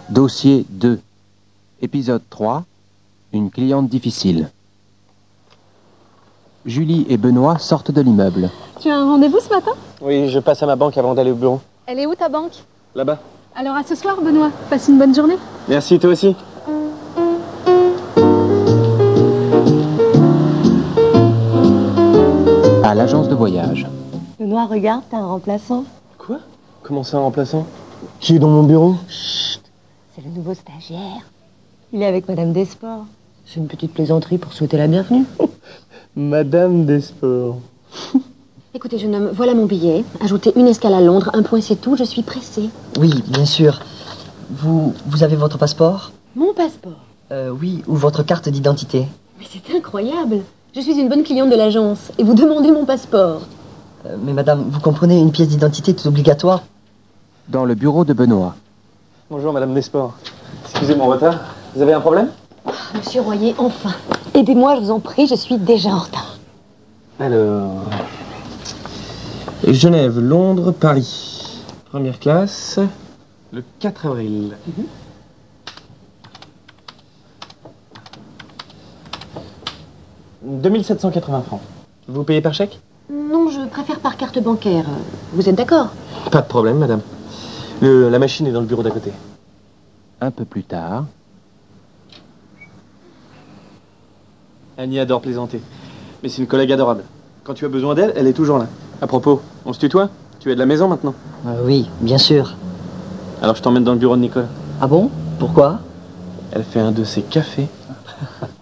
Dossier 2. Épisode 3. Une cliente difficile. Julie et Benoît sortent de l'immeuble. Tu as un rendez-vous ce matin? Oui, je passe à ma banque avant d'aller au bureau. Elle est où ta banque? Là-bas. Alors à ce soir, Benoît. Passe une bonne journée. Merci, toi aussi. À l'agence de voyage. Benoît, regarde, t'as un remplaçant. Quoi? Comment ça, un remplaçant? Qui est dans mon bureau? Chut, c'est le nouveau stagiaire. Il est avec Madame Desports. C'est une petite plaisanterie pour souhaiter la bienvenue. Madame Desports. Écoutez, jeune homme, voilà mon billet. Ajoutez une escale à Londres, un point c'est tout, je suis pressée. Oui, bien sûr. Vous avez votre passeport? Mon passeport? Oui, ou votre carte d'identité. Mais c'est incroyable. Je suis une bonne cliente de l'agence et vous demandez mon passeport. Mais madame, vous comprenez, une pièce d'identité est obligatoire. Dans le bureau de Benoît. Bonjour, Madame Desports. Excusez mon retard. Vous avez un problème? Monsieur Royer, enfin. Aidez-moi, je vous en prie, je suis déjà en retard. Alors... Genève, Londres, Paris. Première classe, le 4 avril. 2780 francs. Vous payez par chèque? Non, je préfère par carte bancaire. Vous êtes d'accord? Pas de problème, madame. La machine est dans le bureau d'à côté. Un peu plus tard. Annie adore plaisanter. Mais c'est une collègue adorable. Quand tu as besoin d'elle, elle est toujours là. À propos, on se tutoie? Tu es de la maison maintenant? Oui, bien sûr. Alors je t'emmène dans le bureau de Nicole. Ah bon? Pourquoi? Elle fait un de ses cafés.